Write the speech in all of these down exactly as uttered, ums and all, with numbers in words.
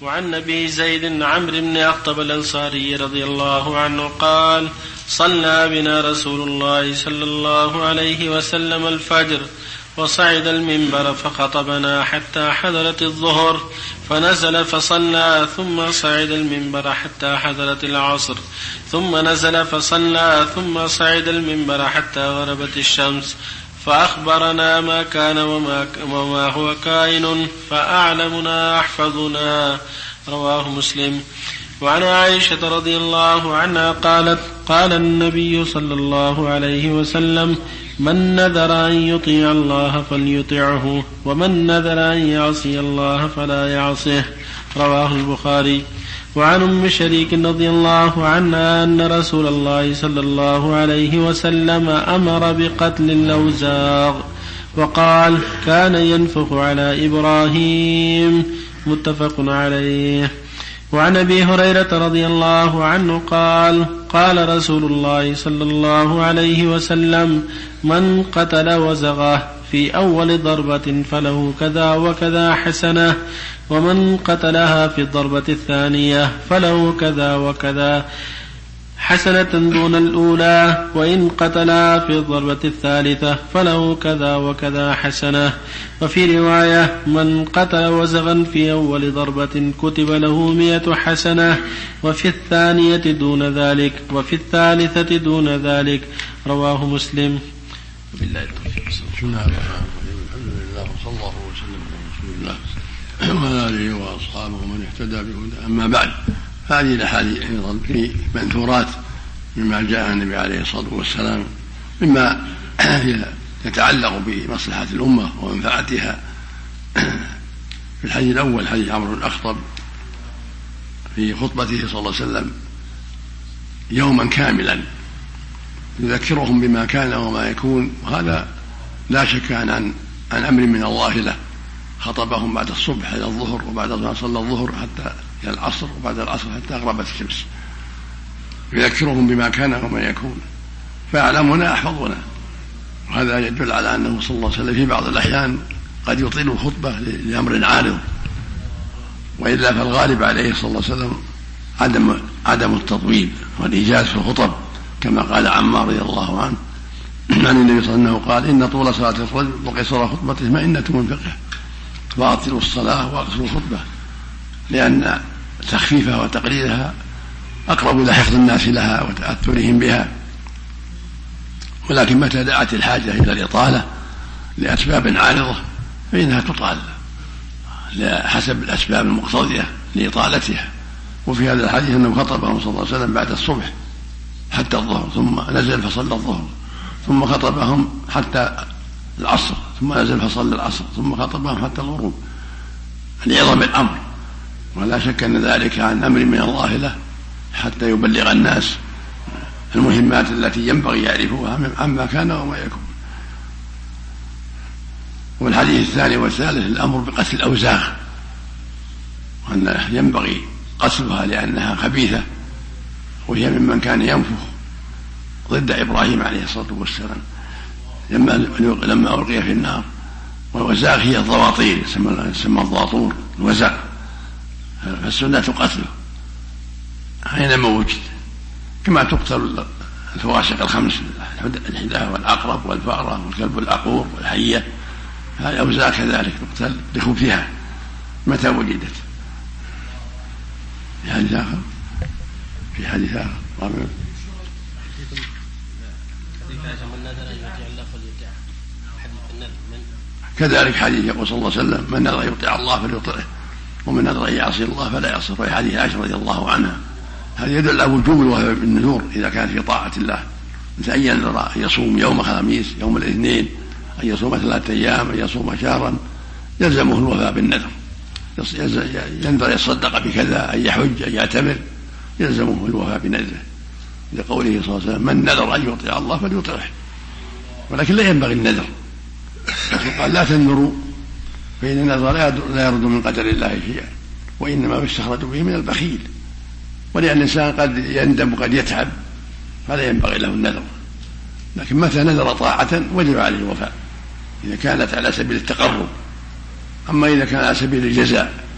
وعن أبي زيد عمرو بن أخطب الأنصاري رضي الله عنه قال صلى بنا رسول الله صلى الله عليه وسلم الفجر وصعد المنبر فخطبنا حتى حضرت الظهر فنزل فصلى ثم صعد المنبر حتى حضرت العصر ثم نزل فصلى ثم صعد المنبر حتى غربت الشمس فأخبرنا ما كان وما, وما هو كائن فأعلمنا أحفظنا. رواه مسلم. وعن عائشة رضي الله عنها قالت قال النبي صلى الله عليه وسلم من نذر أن يطيع الله فليطعه ومن نذر أن يعصي الله فلا يعصيه. رواه البخاري. وعن أم شريك رضي الله عنها أن رسول الله صلى الله عليه وسلم أمر بقتل اللوزاغ وقال كان ينفخ على إبراهيم. متفق عليه. وعن أبي هريرة رضي الله عنه قال قال رسول الله صلى الله عليه وسلم من قتل وزغه في أول ضربة فله كذا وكذا حسنة ومن قتلها في الضربة الثانية فله كذا وكذا حسنة دون الأولى وإن قتلها في الضربة الثالثة فله كذا وكذا حسنة. وفي رواية من قتل وزغا في أول ضربة كتب له مئة حسنة وفي الثانية دون ذلك وفي الثالثة دون ذلك. رواه مسلم. بالله التوفيق. بسم الله الرحمن الرحيم. الحمد لله وصلى الله وسلم على رسول الله وعلى آله وأصحابه ومن اهتدى بهداه. أما بعد، هذه الأحاديث أيضا في منثورات مما جاء النبي عليه الصلاة والسلام مما يتعلق بمصلحة الأمة ومنفعتها. في الحديث الأول حديث عمرو بن أخطب في خطبته صلى الله عليه وسلم يوما كاملا يذكرهم بما كان وما يكون، وهذا لا شك عن, عن, عن أمر من الله له. خطبهم بعد الصبح إلى الظهر وبعد ما صلى الظهر حتى إلى العصر وبعد العصر حتى غربت الشمس، يذكرهم بما كان وما يكون فيعلمنا أحفظنا. وهذا يدل على أنه صلى الله عليه وسلم في بعض الأحيان قد يطيل الخطبة لأمر عارض، وإلا فالغالب عليه صلى الله عليه وسلم عدم عدم التطويل والإيجاز في الخطب، كما قال عمار رضي الله عنه عن النبي صلى الله عليه وسلم قال إن طول صلاة الرجل وقصر خطبته مئنة من فقه فأطيلوا الصلاة وأقصروا الخطبة، لأن تخفيفها وتقليلها أقرب إلى حفظ الناس لها وتأثرهم بها. ولكن متى دعت الحاجة إلى الإطالة لأسباب عارضة فإنها تطال حسب الأسباب المقتضية لإطالتها. وفي هذا الحديث أنه خطبهم صلى الله عليه وسلم بعد الصبح حتى الظهر ثم نزل فصلى الظهر ثم خطبهم حتى العصر ثم نزل فصلى العصر ثم خطبهم حتى الغروب لعظم الأمر. ولا شك أن ذلك عن أمر من الله له حتى يبلغ الناس المهمات التي ينبغي يعرفوها عما كان وما يكون. والحديث الثاني والثالث الأمر بقتل الأوزاغ، وأن ينبغي قتلها لأنها خبيثة، وهي ممن كان ينفخ ضد إبراهيم عليه الصلاة والسلام لما لما ألقي في النار. والوزاغ هي الضواطير، يسمى الضاطور الوزاغ، فالسنة قتله حينما وجد، كما تقتل الفواسق الخمس الحداة والعقرب والفأرة والكلب العقور والحية. هذه الأوزاغ كذلك تقتل بخبثها متى وجدت. في حديث آخر في حديث آخر كذلك حديث يقول صلى الله عليه وسلم من نذر يطيع الله فليطعه ومن نذر ان يعصي الله فلا يعصه. في حديث عائشة رضي الله عنها هذا يدل على وجوب الوفاء بالنذور إذا كانت في طاعة الله، مثل أن ينذر أن يصوم يوم خميس يوم الاثنين، أن يصوم ثلاثة أيام، أن يصوم شهرا، يلزمه الوفاء بالنذر. ينذر يصدق بكذا، أن يحج، أن يعتمر، يلزمه الوفاء بنذره لقوله صلى الله عليه وسلم من نذر أن يطيع الله فليطعه. ولكن لا ينبغي النذر، قال لا تنذروا فإن النذر لا يرد من قدر الله شيئا وإنما يستخرج به من البخيل. ولأن الإنسان قد يندم وقد يتعب فلا ينبغي له النذر، لكن متى نذر طاعة وجب عليه الوفاء إذا كانت على سبيل التقرب. أما إذا كان على سبيل الجزاء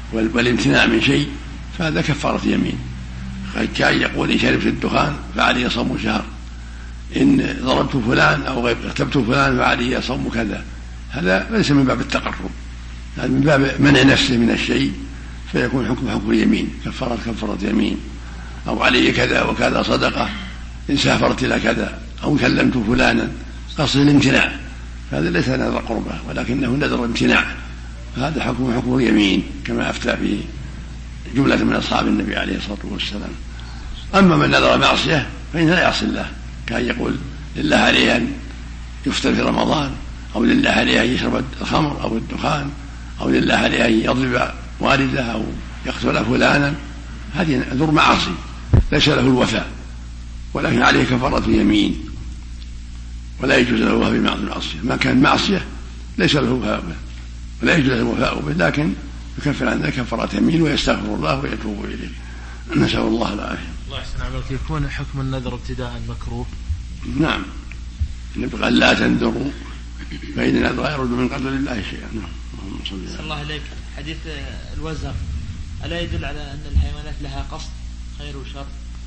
والامتناع من شيء فهذا كفارة يمين. كان يقول إن شربت الدخان فعلي صوم شهر، إن ضربت فلان أو اغتبت فلان فعلي صوم كذا. هذا ليس من باب التقرب، هذا من باب منع نفسه من الشيء، فيكون حكم حكم اليمين كفارة كفارة يمين. أو علي كذا وكذا صدقة إن سافرت إلى كذا، أو كلمت فلانا، قصد الامتناع، هذا ليس نذر قربة ولكنه نذر امتناع، فهذا حكم حكم اليمين كما أفتى به جملة من أصحاب النبي عليه الصلاة والسلام. أما من نذر معصية فإنه لا يعصي الله، كان يقول لله عليه أن يفطر في رمضان، أو لله عليه أن يشرب الخمر أو الدخان، أو لله عليه أن يضرب والده أو يقتل فلانا، هذه نذر معاصي ليس له الوفاء، ولكن عليه كفارة يمين، ولا يجوز له الوفاء بمعنى المعصية. ما كان معصية ليس له وفاء به ولا يجوز له الوفاء به، لكن يكفر عن ذلك كفارة يمين ويستغفر الله ويتوب إليه. نسأل الله العافية. الله يحسن عملك. يكون حكم النذر ابتداء مكروه؟ نعم، نبقى لا تنذروا فإن النذر لا يرد من قدر الله شيئا. نعم. صلى الله عليك. حديث الوزغ ألا يدل على أن الحيوانات لها قصد خير وشر؟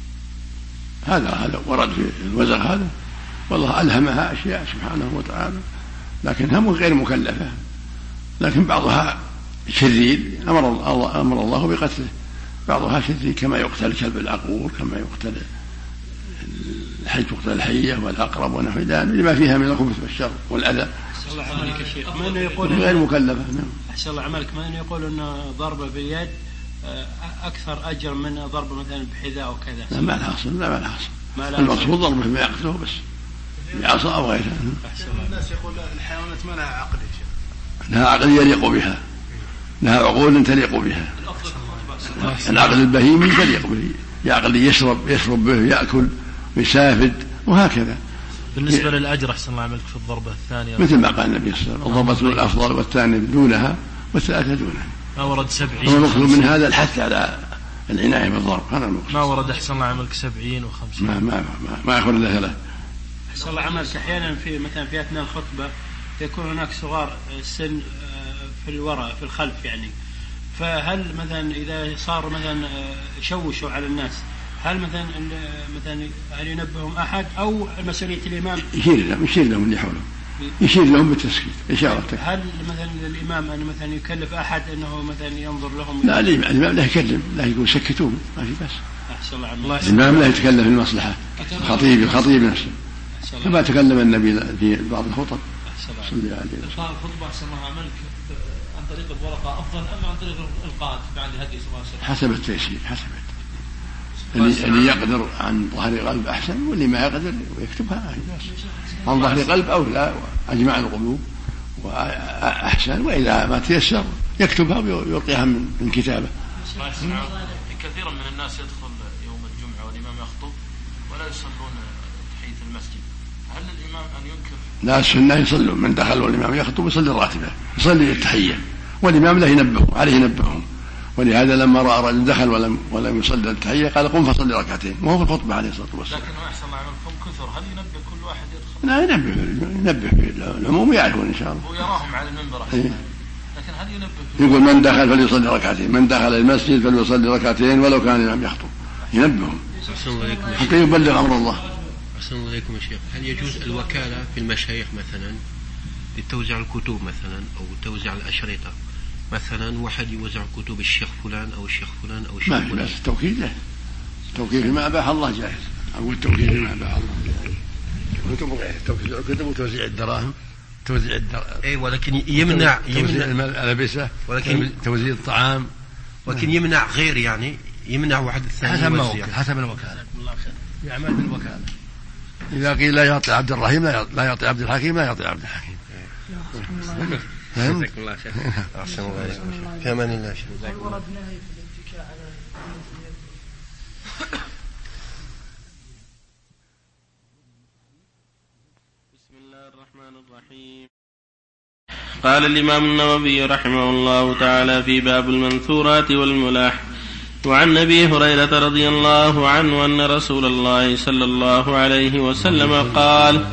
هذا هذا ورد في الوزغ هذا، والله ألهمها أشياء سبحانه وتعالى، لكنها غير مكلفة، لكن بعضها شرير أمر الله, أمر الله بقتله، بعضها شرير كما يقتل الكلب العقور، كما يقتل الحي تقتل الحية والأقرب ونحو ذلك لما فيها من الخبث والشر والأذى. أحسن الله عملك يا شيخ. ما إنه يقول غير مكلفة. أحسن الله عملك. ما إنه يقول إنه ضربة باليد أكثر أجر من ضربة مثلا بحذاء أو كذا. لا ما الحاصل، لا ما الحاصل، المقصود ضربه بما يقتله بس بعصا أو غيرها. الناس يقول الحيوانات ما لها عقل يا شيخ. لها عقل يليق بها، لها عقول تليق بها. العقل البهيمي تليق به، يعقل يشرب يشرب به، يأكل ويسافد وهكذا. بالنسبة للأجر أحسن الله عملك في الضربة الثانية مثل ما قال النبي صلى الله عليه وسلم الضربة الأفضل والثانية دونها والثلاثة دونها. ما ورد سبعين. المقصود من هذا الحث على العناية بالضرب، هذا المقصود. ما ورد أحسن الله عملك سبعين وخمسين. ما ما ما, ما يأخذ إلا ثلاث. أحسن الله عملك. أحيانا في مثلا في أثناء الخطبة يكون هناك صغار السن في الوراء في الخلف يعني، فهل مثلا إذا صار مثلا يشوشوا على الناس هل مثلا مثلا هل ينبههم أحد أو مسؤولية الإمام؟ يشير لهم يشير لهم اللي حولهم، يشير لهم بالتسكيت إشارة. هل مثلا الإمام أن مثلا يكلف أحد أنه مثلا ينظر لهم؟ لا، الإمام لا يكلم، لا يقول سكتوه ما في بس. أحسن الله عملك. الإمام لا يتكلم في المصلحة، الخطيب الخطيب نفسه كما تكلم النبي في بعض الخطب صلى الله عليه وسلم. الخطبة أحسن الله عملك عن طريق الورقة أفضل أم عن طريق الإلقاء بعد هدي صلى الله عليه وسلم؟ حسب التيسير، حسب اللي, اللي يقدر عن ظهر قلب أحسن، واللي ما يقدر يكتبها عن ظهر قلب أولى أجمع القلوب وأحسن، وإذا ما تيسر يكتبها ويلقيها من كتابه. كثيرا من الناس يدخل يوم الجمعة والإمام يخطب ولا يصلون تحية المسجد، هل الإمام أن ينكر؟ لا، السنة يصلون، من دخل والإمام يخطب يصلي الراتبة، يصلي التحية، والإمام لا ينبه عليه ينبههم. ولهذا لما رأى رجل دخل ولم ولم يصلي التحية قال قم فصلي ركعتين، وهو في الخطبة عليه الصلاة والسلام. لكن ما يحصل عملكم كثر، هل ينبه كل واحد يدخل؟ لا، ينبه ينبه العموم يعرفون إن شاء الله. ويراهم على المنبر أحسن. لكن هل ينبه؟ يقول من دخل فليصلي ركعتين، من دخل المسجد فليصلي ركعتين ولو كان الإمام يخطب، ينبههم حتى يبلغ أمر الله. أحسن الله عليكم يا شيخ. هل يجوز الوكالة في المشايخ مثلا لتوزيع الكتب مثلا أو توزيع الأشرطة؟ مثلا واحد يوزع كتب الشيخ فلان أو الشيخ فلان أو الشيخ فلان، ما في بس التوكيل له، التوكيل فيما أباح الله جائز، أو التوكيل فيما أباح الله جائز. كتب غير التوكيل، الكتب وتوزيع الدراهم، توزيع الدراهم أي، ولكن يمنع توزيع الملابسة، ولكن توزيع الطعام، ولكن يمنع غير يعني يمنع واحد الثاني حسب موكل، حسب الوكالة، يعمل بالوكالة. إذا قيل لا يعطي عبد الرحيم لا يعطي عبد الحكيم لا يعطي عبد الحكيم. جزاكم الله خير. أحسن الله عليكم. في أمان الله. بسم الله الرحمن الرحيم. قال الإمام النووي رحمه الله تعالى في باب المنثورات والملاح: وعن أبي هريرة رضي الله عنه أن رسول الله صلى الله عليه وسلم قال: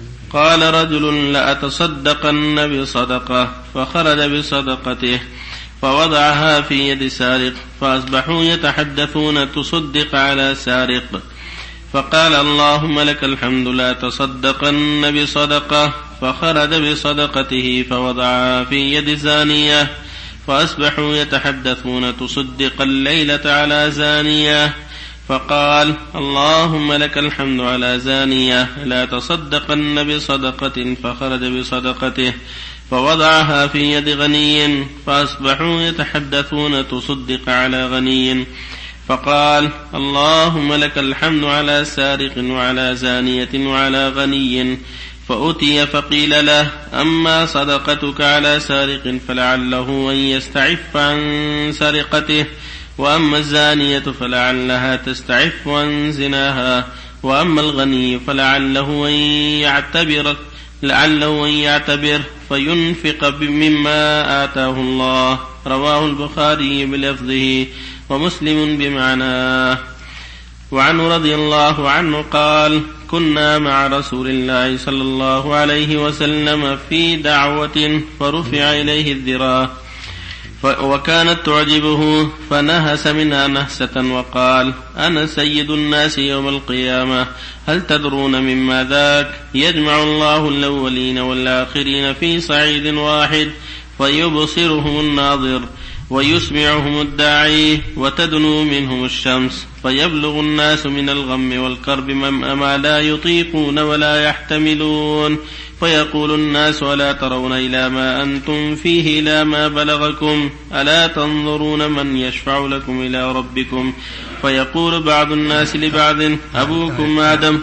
قال رجل: لأتصدقن بصدقة، فخرج بصدقته فوضعها في يد سارق، فأصبحوا يتحدثون تصدق على سارق. فقال اللهم لك الحمد لا تصدقن بصدقة، فخرج بصدقته فوضعها في يد زانية، فأصبحوا يتحدثون تصدق الليلة على زانية. فقال اللهم لك الحمد على زانية لا تصدقن بصدقة، فخرج بصدقته فوضعها في يد غني، فأصبحوا يتحدثون تصدق على غني. فقال اللهم لك الحمد على سارق وعلى زانية وعلى غني. فأتي فقيل له أما صدقتك على سارق فلعله أن يستعف عن سرقته، وأما الزانية فلعلها تستعف عن زناها، وأما الغني فلعله أن يعتبر لعله أن يعتبر فينفق مما آتاه الله. رواه البخاري بلفظه ومسلم بمعناه. وعنه رضي الله عنه قال كنا مع رسول الله صلى الله عليه وسلم في دعوة فرفع إليه الذراع وكانت تعجبه، فنهس منها نهسة وقال أنا سيد الناس يوم القيامة، هل تدرون مما ذاك؟ يجمع الله الأولين والآخرين في صعيد واحد، فيبصرهم الناظر ويسمعهم الداعي، وتدنو منهم الشمس، فيبلغ الناس من الغم والكرب ما لا يطيقون ولا يحتملون، فيقول الناس ألا ترون إلى ما أنتم فيه إلى ما بلغكم، ألا تنظرون من يشفع لكم إلى ربكم؟ فيقول بعض الناس لبعض أبوكم آدم.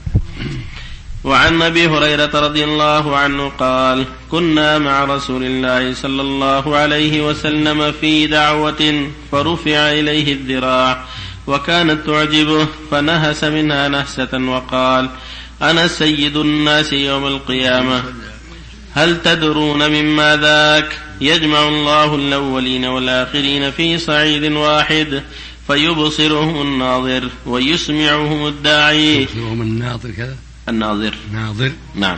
وعن أبي هريرة رضي الله عنه قال كنا مع رسول الله صلى الله عليه وسلم في دعوة فرفع إليه الذراع وكانت تعجبه، فنهس منها نهسة وقال أنا سيد الناس يوم القيامة، هل تدرون مما ذاك؟ يجمع الله الأولين والآخرين في صعيد واحد، فيبصرهم الناظر ويسمعهم الداعي. الناظر كذا الناظر ناظر نعم.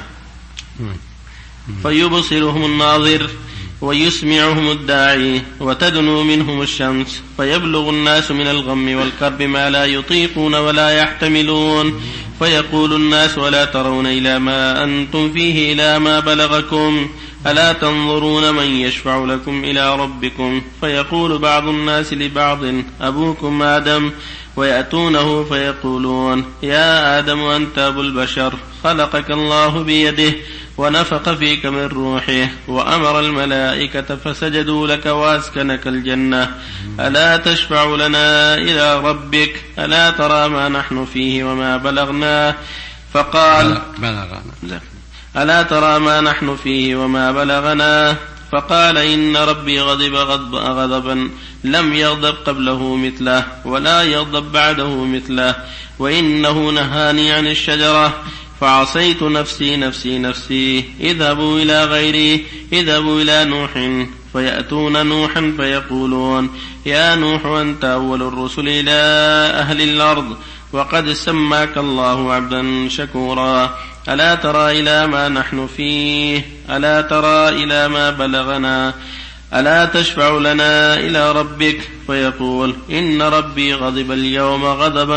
فيبصرهم الناظر ويسمعهم الداعي، وتدنو منهم الشمس، فيبلغ الناس من الغم والكرب ما لا يطيقون ولا يحتملون، فيقول الناس ألا ترون إلى ما أنتم فيه إلى ما بلغكم، ألا تنظرون من يشفع لكم إلى ربكم؟ فيقول بعض الناس لبعض أبوكم آدم، ويأتونه فيقولون يا آدم أنت أبو البشر، خلقك الله بيده ونفخ فيك من روحه وأمر الملائكة فسجدوا لك وأسكنك الجنة، ألا تشفع لنا إلى ربك؟ ألا ترى ما نحن فيه وما بلغنا؟ فقال بلغنا. ألا ترى ما نحن فيه وما بلغنا؟ فقال إن ربي غضب غضب غضبا لم يغضب قبله مثله ولا يغضب بعده مثله، وإنه نهاني عن الشجرة فعصيت نفسي نفسي نفسي، اذهبوا إلى غيري، اذهبوا إلى نوح، فيأتون نوحا فيقولون يا نوح أنت أول الرسل إلى أهل الأرض، وقد سماك الله عبدا شكورا، ألا ترى إلى ما نحن فيه؟ ألا ترى إلى ما بلغنا؟ ألا تشفع لنا إلى ربك؟ فيقول إن ربي غضب اليوم غضبا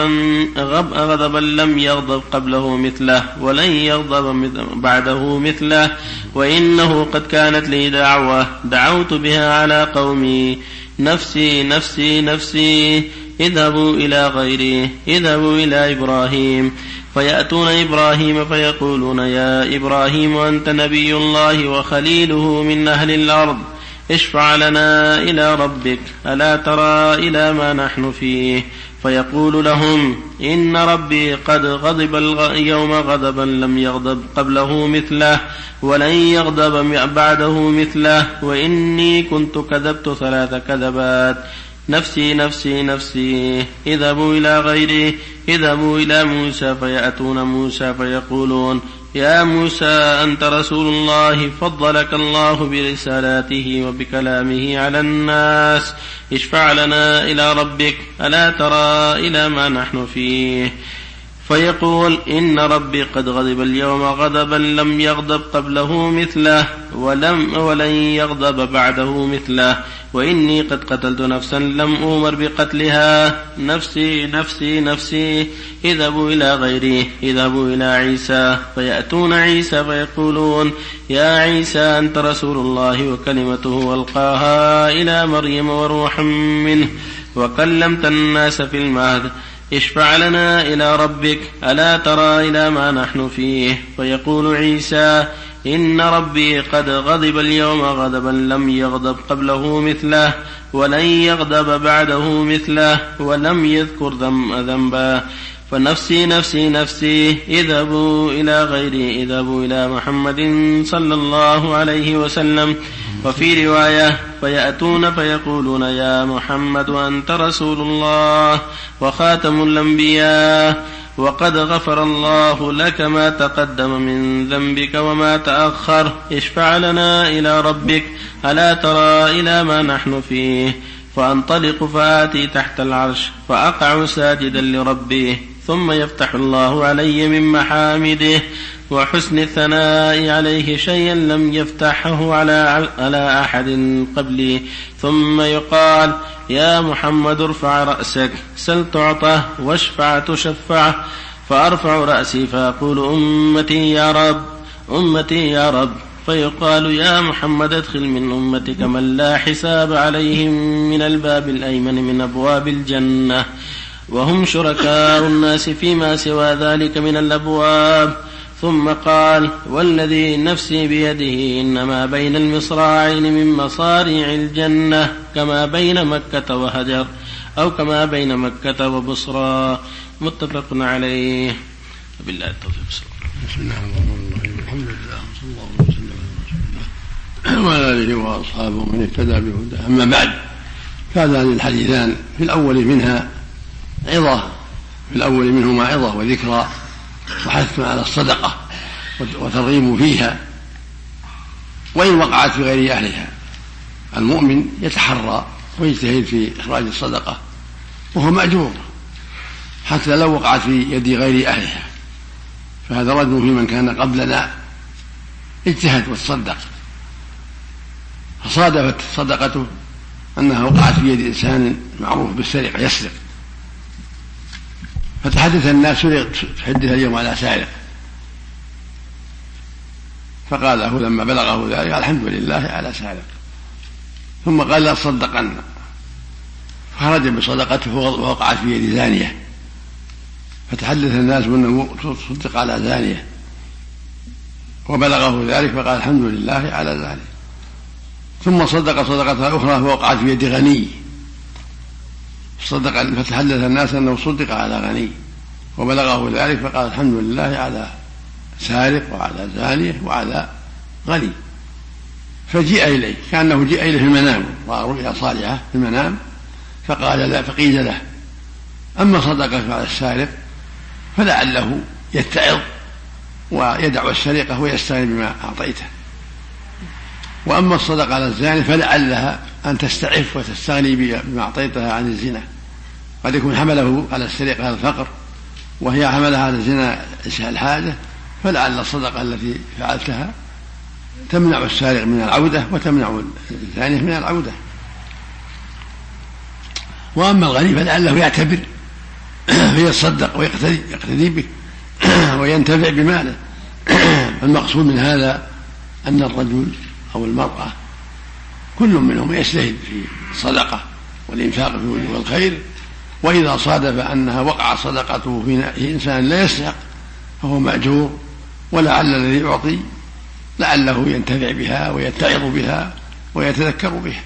غضبا لم يغضب قبله مثله ولن يغضب بعده مثله، وإنه قد كانت لي دعوة دعوت بها على قومي، نفسي نفسي نفسي، اذهبوا إلى غيري، اذهبوا إلى إبراهيم. فيأتون إبراهيم فيقولون يا إبراهيم أنت نبي الله وخليله من أهل الأرض، اشفع لنا إلى ربك، ألا ترى إلى ما نحن فيه؟ فيقول لهم إن ربي قد غضب اليوم غضبا لم يغضب قبله مثله ولن يغضب بعده مثله، وإني كنت كذبت ثلاث كذبات، نفسي نفسي نفسي، اذهبوا إلى غيري، اذهبوا إلى موسى. فيأتون موسى فيقولون يا موسى أنت رسول الله، فضلك الله برسالاته وبكلامه على الناس، اشفع لنا إلى ربك، ألا ترى إلى ما نحن فيه؟ فيقول إن ربي قد غضب اليوم غضبا لم يغضب قبله مثله ولم ولن يغضب بعده مثله، وإني قد قتلت نفسا لم أؤمر بقتلها، نفسي نفسي نفسي، اذهبوا إلى غيري، اذهبوا إلى عيسى. فيأتون عيسى فيقولون يا عيسى أنت رسول الله وكلمته ألقاها إلى مريم وروحا منه وكلمت الناس في المهد، اشفع لنا إلى ربك، ألا ترى إلى ما نحن فيه؟ فيقول عيسى إن ربي قد غضب اليوم غضبا لم يغضب قبله مثله ولن يغضب بعده مثله ولم يذكر ذنبا، فنفسي نفسي نفسي، اذهبوا إلى غيري، اذهبوا إلى محمد صلى الله عليه وسلم. وفي رواية فيأتون فيقولون يا محمد أنت رسول الله وخاتم الأنبياء وقد غفر الله لك ما تقدم من ذنبك وما تأخر، اشفع لنا إلى ربك، ألا ترى إلى ما نحن فيه؟ فأنطلق فآتي تحت العرش فأقع ساجدا لربي، ثم يفتح الله علي من محامده وحسن الثناء عليه شيئا لم يفتحه على, على أحد قبلي، ثم يقال يا محمد ارفع رأسك، سل تعطه، واشفع تشفع. فأرفع رأسي فأقول أمتي يا رب، أمتي يا رب. فيقال يا محمد ادخل من أمتك من لا حساب عليهم من الباب الأيمن من أبواب الجنة، وهم شركاء الناس فيما سوى ذلك من الأبواب. ثم قال والذي نفسي بيده إنما بين المصراعين من مصاريع الجنة كما بين مكة وهجر، أو كما بين مكة وبصرى، متفق عليه. بالله التوفيق. بسم الله الرحمن الرحيم، الحمد لله صلى الله عليه وسلم وعلى آله وأصحابه من اهتدى بهداه. أما بعد، فهذان الحديثان في الأول منها عظة، في الأول منهما عظة وذكرى وحث على الصدقة وترغيب فيها، وإن وقعت في غير أهلها. المؤمن يتحرى ويجتهد في إخراج الصدقة وهو مأجور حتى لو وقعت في يد غير أهلها. فهذا رد في من كان قبلنا اجتهد وتصدق، فصادفت صدقته أنها وقعت في يد إنسان معروف بالسرقة يسرق، فتحدث الناس تحدث اليوم على سارق، فقال له لما بلغه ذلك الحمد لله على سارق، ثم قال لا تصدقن، فخرج بصدقته ووقعت في يد زانية، فتحدث الناس أنه تصدق على زانية، وبلغه ذلك فقال الحمد لله على ذلك. ثم صدق صدقة أخرى فوقعت في يد غني، صدق، فتحدث الناس أنه صدق على غني، وبلغه ذلك فقال الحمد لله على سارق وعلى زانية وعلى غني. فجيء إليه كأنه جيء إليه في المنام، رؤيا صالحة في المنام، فقال لا، فقيل له أما صدقة على السارق فلعله يتعظ ويدع السرقة ويستغني بما أعطيته، وأما الصدقة على الزاني فلعلها أن تستعف وتستغني بما أعطيتها عن الزنا، قد يكون حمله على السرقة على الفقر وهي حملها على الزنا الحاجة، فلعل الصدقة التي فعلتها تمنع السارق من العودة وتمنع الزاني من العودة. وأما الغني فلعله يعتبر فيتصدق ويقتدي يقتدي به وينتفع بماله. المقصود من هذا أن الرجل أو المرأة كل منهم يجتهد في الصدقة والإنفاق في وجوه الخير، وإذا صادف أنها وقع صدقته في إنسان لا يستحق فهو مأجور، ولعل الذي يعطي لعله ينتفع بها ويتعظ بها ويتذكر بها.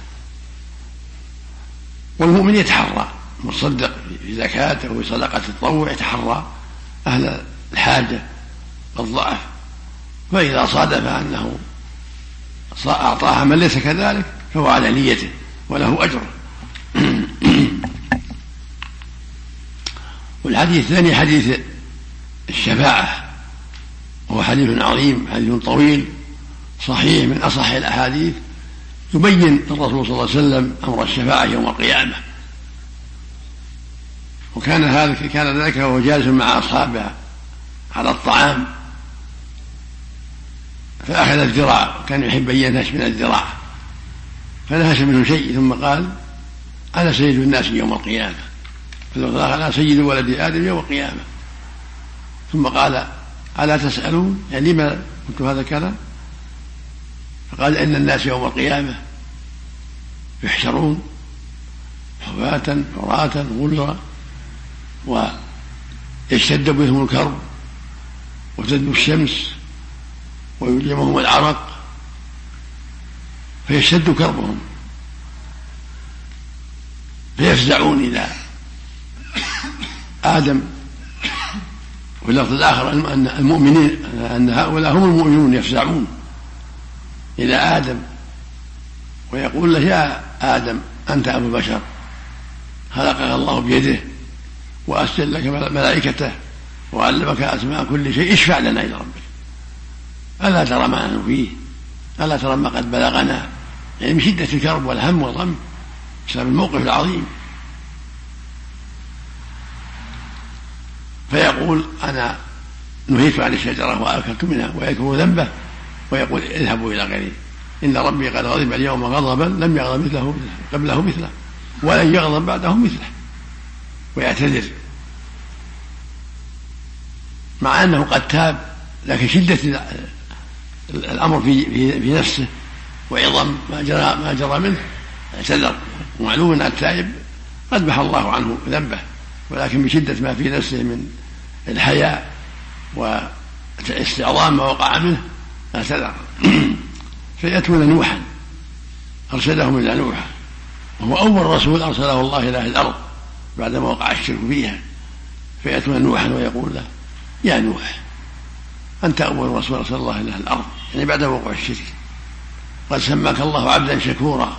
والمؤمن يتحرى مصدق في زكاته وفي صدقة التطوع، يتحرى أهل الحاجة والضعف، فإذا صادف أنه أعطاها من ليس كذلك فهو على نيته وله أجر. والحديث الثاني حديث الشفاعة، وهو حديث عظيم، حديث طويل صحيح من أصح الأحاديث، يبين الرسول صلى الله عليه وسلم أمر الشفاعة يوم القيامة، وكان هذا كان ذلك وهو جالس مع أصحابه على الطعام فأخذ الذراع، كان يحب أن ينهش من الذراع فنهش منه شيء ثم قال أنا سيد الناس يوم القيامة، أنا سيد ولد آدم يوم القيامة. ثم قال ألا تسألون يعني لما قلت هذا الكلام؟ فقال إن الناس يوم القيامة يحشرون حفاة عراة غرلا ويشتد بهم الكرب وتدنو الشمس ويلجمهم العرق فيشتد كربهم فيفزعون إلى آدم. وفي اللفظ الآخر أن المؤمنين أن هؤلاء هم المؤمنون يفزعون إلى آدم ويقول له يا آدم أنت أبو البشر خلقك الله بيده وأسجد لك ملائكته وعلمك أسماء كل شيء، اشفع لنا إلى ربك، ألا ترى ما نحن فيه، ألا ترى ما قد بلغنا، يعني من شدة الكرب والهم والغم بسبب الموقف العظيم. فيقول أنا نهيت عن الشجرة وأكلت منها ويكفر ذنبه ويقول اذهبوا إلى غيري إن ربي قد غضب اليوم غضبا لم يغضب مثله قبله مثله ولن يغضب بعده مثله، ويعتذر مع أنه قد تاب، لكن شدة الأمر في, في, في نفسه وعظم ما جرى, ما جرى منه اعتذر. ومعلوم أن التائب قد محى الله عنه ذنبه، ولكن بشدة ما في نفسه من الحياء واستعظام ما وقع منه اعتذر. فيأتون نوحا أرسلهم إلى نوح وهو أول رسول أرسله الله إلى الأرض بعدما وقع الشرك فيها. فيأتون نوحا ويقول له يا نوح أنت أول رسول أرسل الله إلى الأرض، يعني بعد وقوع الشرك، قد سماك الله عبدا شكورا،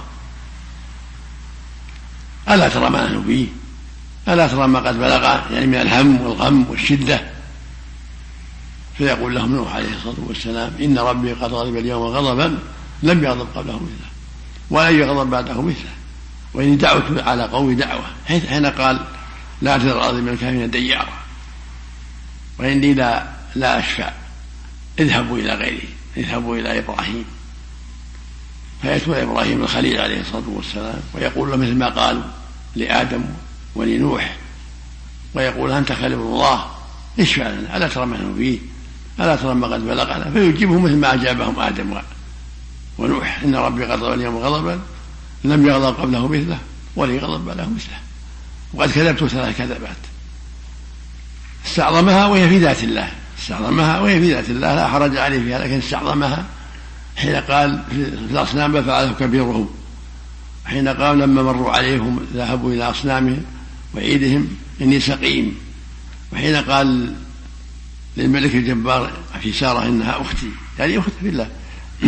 ألا ترى ما نحن فيه، ألا ترى ما قد بلغ يعني من الهم والغم والشدة. فيقول لهم نوح عليه الصلاة والسلام إن ربي قد غضب اليوم غضبا لم يغضب قبله مثله ولن يغضب بعده مثله، وإني دعوت على قوم دعوة حين قال لا تذر الأرض من الكافرين ديارا وإني لا, لا أشفع اذهبوا إلى غيري اذهبوا إلى إبراهيم. فيأتون إبراهيم الخليل عليه الصلاة والسلام ويقول له مثل ما قالوا لآدم ولنوح، ويقول أنت خليل الله اشفع لنا، ألا ترى ما نحن فيه، ألا ترى ما قد بلغنا. فيجيبهم مثل ما أجابهم آدم ونوح إن ربي غضب اليوم غضبا لم يغضب قبله مثله ولن يغضب بعده مثله. وقد كذبت ثلاث كذبات استعظمها وهي في ذات الله، استعظمها وهي في ذات الله لا حرج عليه فيها، لكن استعظمها حين قال في الأصنام فعله كبيرهم، حين قال لما مروا عليهم ذهبوا إلى أصنامهم وعيدهم إني سقيم، وحين قال للملك الجبار في سارة إنها أختي يعني أختي في الله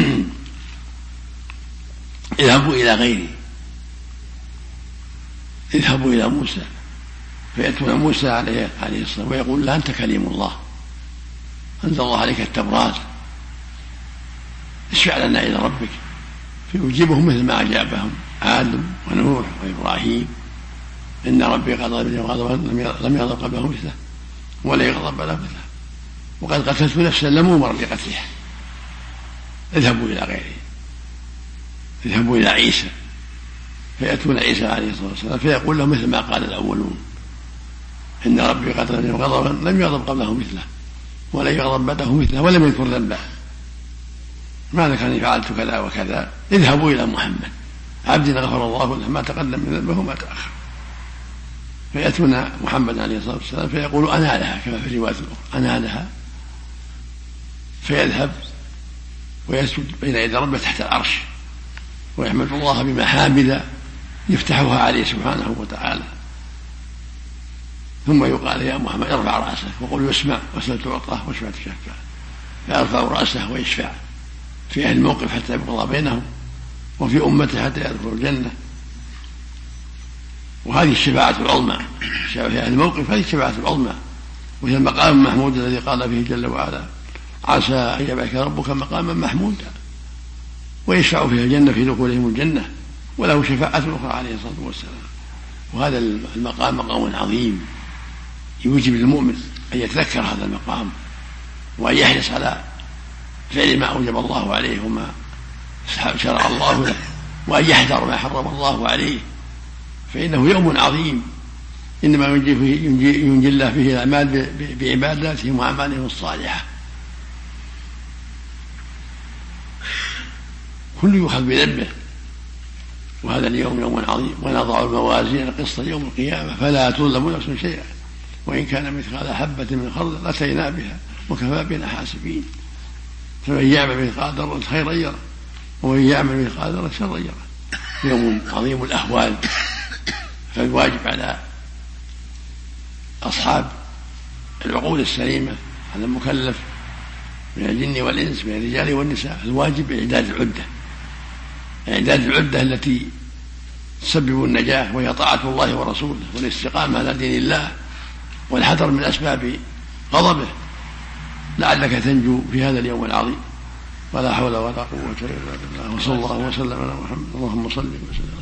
اذهبوا إلى غيري اذهبوا إلى موسى. فيأتون موسى عليه الصلاة ويقول له أنت كليم الله أنزل الله عليك التوراة اشفع لنا إلى ربك. فيجيبهم مثل ما أجابهم آدم ونوح وإبراهيم إن ربي قد غضب اليوم غضبا لم يغضب قبله مثله ولا يغضب بعده مثله وقد قتلت نفسا لم أمر بقتلها اذهبوا إلى غيري اذهبوا إلى عيسى. فيأتون عيسى عليه الصلاة والسلام فيقول لهم مثل ما قال الأولون إن ربي قد غضب اليوم غضبا لم يغضب قبله مثله ولا يغضب بعده مثله ولم يذكر ذنبه، ما ذكرني فعلت كذا وكذا، اذهبوا إلى محمد عبد غفر الله له ما تقدم من ذنبه وما تأخر. فيأتون محمد عليه الصلاة والسلام فيقول أنا لها كما في الرواية الأخرى أنا لها. فيذهب ويسجد بين يدي ربه تحت العرش ويحمد الله بمحامد يفتحها عليه سبحانه وتعالى، ثم يقال يا محمد ارفع رأسك وقل يسمع واسأل تعطى واشفع تشفع. فيرفع رأسه ويشفع في أهل الموقف حتى يقضى بينهم وفي أمته حتى يدخلوا الجنة. وهذه الشفاعة العظمى في أهل الموقف، هذه الشفاعة العظمى وهي المقام المحمود الذي قال فيه جل وعلا عسى أن يبعثك ربك مقاما محمودا، ويشفع فيها الجنة في دخولهم الجنة وله شفاعة أخرى عليه الصلاة والسلام. وهذا المقام مقام عظيم يوجب للمؤمن أن يتذكر هذا المقام وأن يحرص على فعل ما أوجب الله عليه وما شرع الله له، وأن يحذر ما حرم الله عليه، فإنه يوم عظيم إنما ينجي, فيه ينجي, ينجي الله فيه الأعمال بعباداتهم وأعمالهم الصالحة. كل يؤخذ بذنبه، وهذا اليوم يوم عظيم. ونضع الموازين القسط يوم القيامة فلا تظلم نفس شيئا وإن كان مثقال حبة من خردل أتينا بها وكفى بنا حاسبين. فمن يعمل مثقال ذرة خيرا يره ومن يعمل مثقال ذرة شرا يره. يوم عظيم الأهوال، فالواجب على أصحاب العقول السليمة على المكلف من الجن والإنس من الرجال والنساء الواجب إعداد العدة، إعداد العدة التي تسبب النجاة، وهي طاعة الله ورسوله والاستقامة على دين الله والحذر من أسباب غضبه لعلك تنجو في هذا اليوم العظيم. ولا حول ولا قوة إلا بالله. وصلى الله وسلم على محمد. اللهم صل وسلم.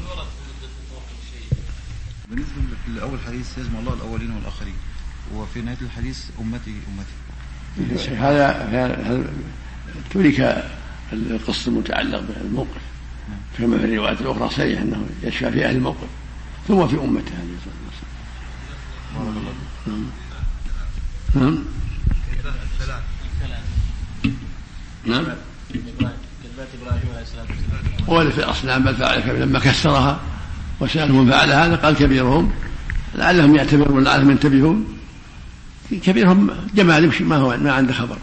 بالنسبة لأول حديث يجمع الله الأولين والآخرين، وفي نهاية الحديث أمتي أمتي، هذا ترك القصة المتعلق بالموقف، كما في الروايات الأخرى صحيح أنه يشفع في أهل الموقف ثم في أمته عليه الصلاة والسلام. نعم نعم ولا في الأصنام بل فعل لما كسرها وسألهم فعل هذا قال كبيرهم لعلهم يعتبرون لعلهم ينتبهون. كبيرهم جمال يمشي ما هو ما عنده خبر،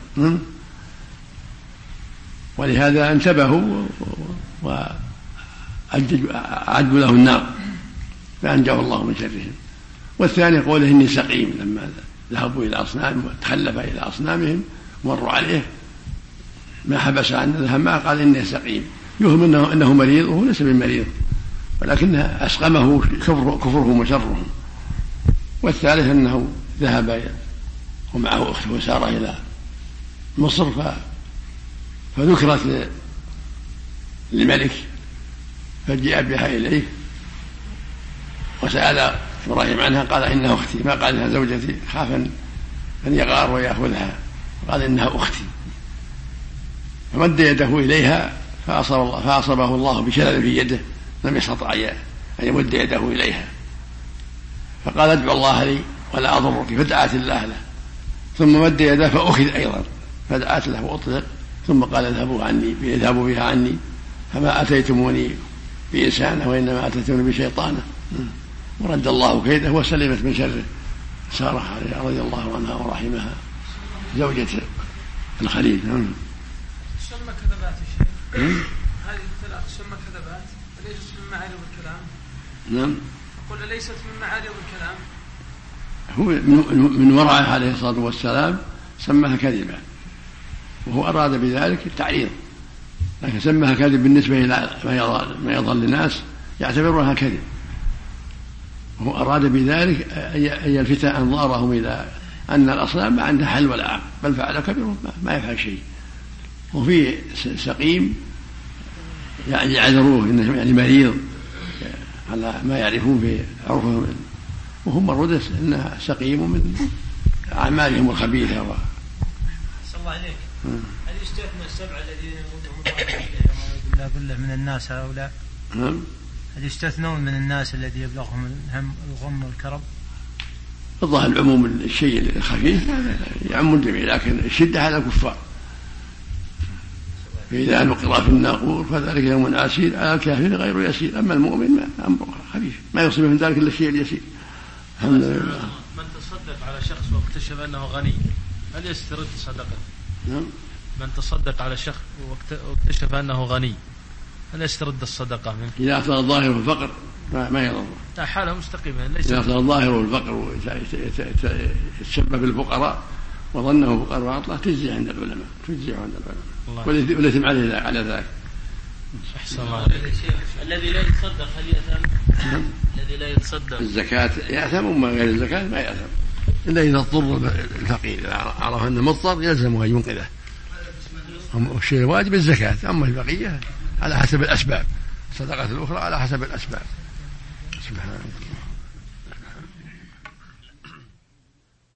ولهذا انتبهوا وأعدوا له النار فأنجاه الله من شرهم. والثاني قوله إني سقيم لما ذهبوا إلى أصنام وتخلف إلى أصنامهم مروا عليه ما حبس عن ذهب ما قال إني سقيم، يهم إنه, إنه مريض وهو ليس بالمريض ولكنها أسقمه كفر كفرهم وشرهم. والثالث أنه ذهب ومعه أخته وسار إلى مصر فذكرت للملك فجاء بها إليه وسأل إبراهيم عنها قال إنها أختي، ما قال إنها زوجتي خافا أن يغار ويأخذها، قال إنها أختي. فمد يده إليها فأصاب الله فأصابه الله بشلل في يده لم يستطع أن يمد يده إليها، فقال ادعو الله لي ولا أضرك، فدعت الله له، ثم مد يده فأخذ أيضا فدعت له وأطلق، ثم قال اذهبوا عني اذهبوا بها عني فما أتيتموني بإنسانه وإنما أتيتموني بشيطانه، ورد الله كيده وسلمت من شره سارة رضي الله عنها ورحمها زوجة الخليل. سمى كذبات الشيخ هذه الثلاث سمى كذبات أليست من معارض الكلام؟ نعم أقول أليست من معارض الكلام؟ هو من ورعه عليه الصلاة والسلام سماها كذبا، وهو أراد بذلك التعريض، لكن سماها كذب بالنسبة إلى ما يظل للناس يعتبرونها كذب، وهو أراد بذلك أن يلفت أنظارهم إلى أن الأصنام ما عندها حل ولا عقل بل فعل كبير ما يفعل شيء. وفي سقيم يعني يعذروه إنه يعني مريض على ما يعرفون في عرفهم، وهم الردس إنها سقيم من أعمالهم الخبيثة. و... صلى الله عليك هل يستثنى السبعة الذين يموتون بالله من الناس هؤلاء؟ نعم هل يستثنون من الناس الذي يبلغهم الهم الغم والكرب؟ الظاهر العموم الشيء الخفيف يعم الجميع، لكن الشدة على الكفار، فإذا نقر في الناقور فذلك يوم عسير على الكافرين غير يسير، أما المؤمن ما أمره خفيف ما يصيب من ذلك إلا الشيء اليسير. الحمد لله. من تصدق على شخص واكتشف أنه غني هل يسترد صدقته؟ نعم. من تصدق على شخص واكتشف أنه غني هل يسترد الصدقة منه؟ إذا أفضل الظاهر الفقر ما, ما يضر. لا حالة مستقيمة ليس. إذا أفضل الظاهر الفقر ويتشبه بالفقراء وظنه فقراء وعطله تجزي عند العلماء تجزي عند العلماء والإثم عليه على ذلك. أحسن الله عليك. الذي لا يتصدق هل يأثم؟ الذي لا يتصدق الزكاة يأثم، وما غير الزكاة ما يأثم إلا إذا اضطر الفقير، إذا عرف أنه مضطر يلزمه أن ينقذه. الشيء الواجب الزكاة، أما البقية على حسب الأسباب، الصدقات الأخرى على حسب الأسباب. سبحان الله.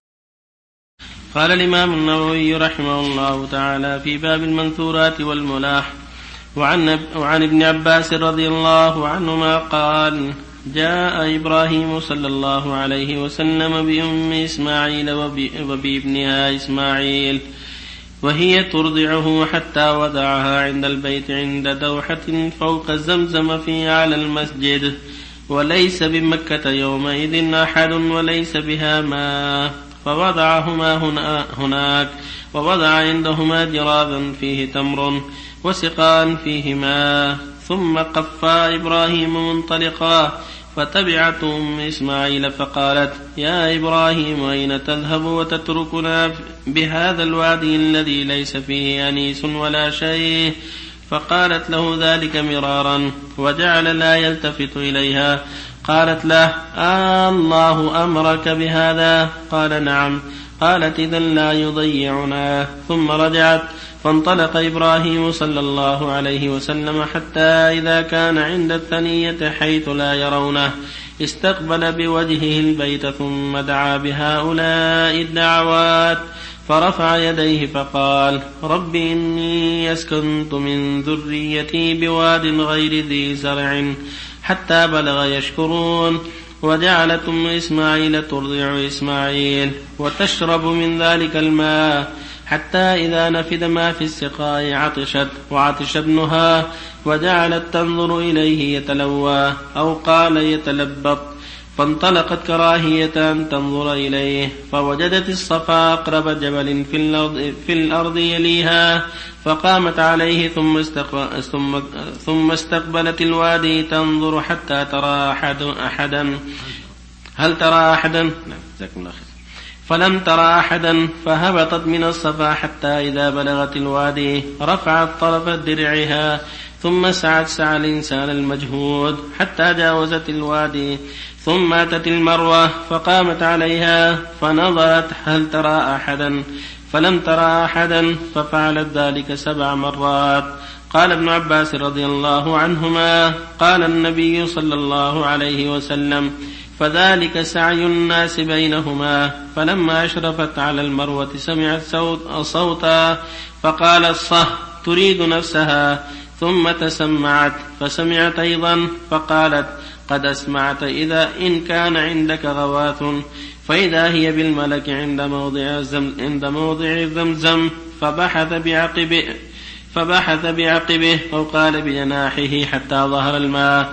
قال الإمام النووي رحمه الله تعالى في باب المنثورات والملاح: وعن, وعن ابن عباس رضي الله عنهما قال: جاء إبراهيم صلى الله عليه وسلم بأم إسماعيل وبابنها إسماعيل وهي ترضعه حتى وضعها عند البيت عند دوحة فوق زمزم في أعلى المسجد، وليس بمكة يومئذ أحد وليس بها ماء، فوضعهما هنا هناك، ووضع عندهما جرابا فيه تمر وسقان فيه ماء، ثم قفا إبراهيم منطلقا، فتبعت أم إسماعيل فقالت: يا إبراهيم أين تذهب وتتركنا بهذا الوادي الذي ليس فيه أنيس ولا شيء؟ فقالت له ذلك مرارا، وجعل لا يلتفت إليها. قالت له: آه الله أمرك بهذا؟ قال: نعم. قالت: إذن لا يضيعنا. ثم رجعت، فانطلق إبراهيم صلى الله عليه وسلم حتى إذا كان عند الثنية حيث لا يرونه استقبل بوجهه البيت، ثم دعا بهؤلاء الدعوات، فرفع يديه فقال: رب إني أسكنت من ذريتي بواد غير ذي زرع حتى بلغ يشكرون. وجعلت أم إسماعيل ترضع إسماعيل وتشرب من ذلك الماء حتى إذا نفد ما في السقاء عطشت وعطش ابنها، وجعلت تنظر إليه يتلوى أو قال يتلبط، فانطلقت كراهية أن تنظر إليه، فوجدت الصفا أقرب جبل في الأرض, في الأرض يليها، فقامت عليه ثم, ثم, ثم استقبلت الوادي تنظر حتى ترى أحد أحدا هل ترى أحدا فلم ترى أحدا، فهبطت من الصفا حتى إذا بلغت الوادي رفعت طرف درعها، ثم سعت سعى الإنسان المجهود حتى جاوزت الوادي، ثم أتت المروة فقامت عليها فنظرت هل ترى أحدا، فلم ترى أحدا، ففعلت ذلك سبع مرات. قال ابن عباس رضي الله عنهما: قال النبي صلى الله عليه وسلم: فذلك سعي الناس بينهما. فلما أشرفت على المروة سمعت صوت صوتا فقالت: صه، تريد نفسها، ثم تسمعت فسمعت أيضا فقالت: قد أسمعت إذا إن كان عندك غواث، فإذا هي بالملك عند موضع عند موضع زمزم، فبحث بعقبه فبحث بعقبه أو قال بجناحه حتى ظهر الماء،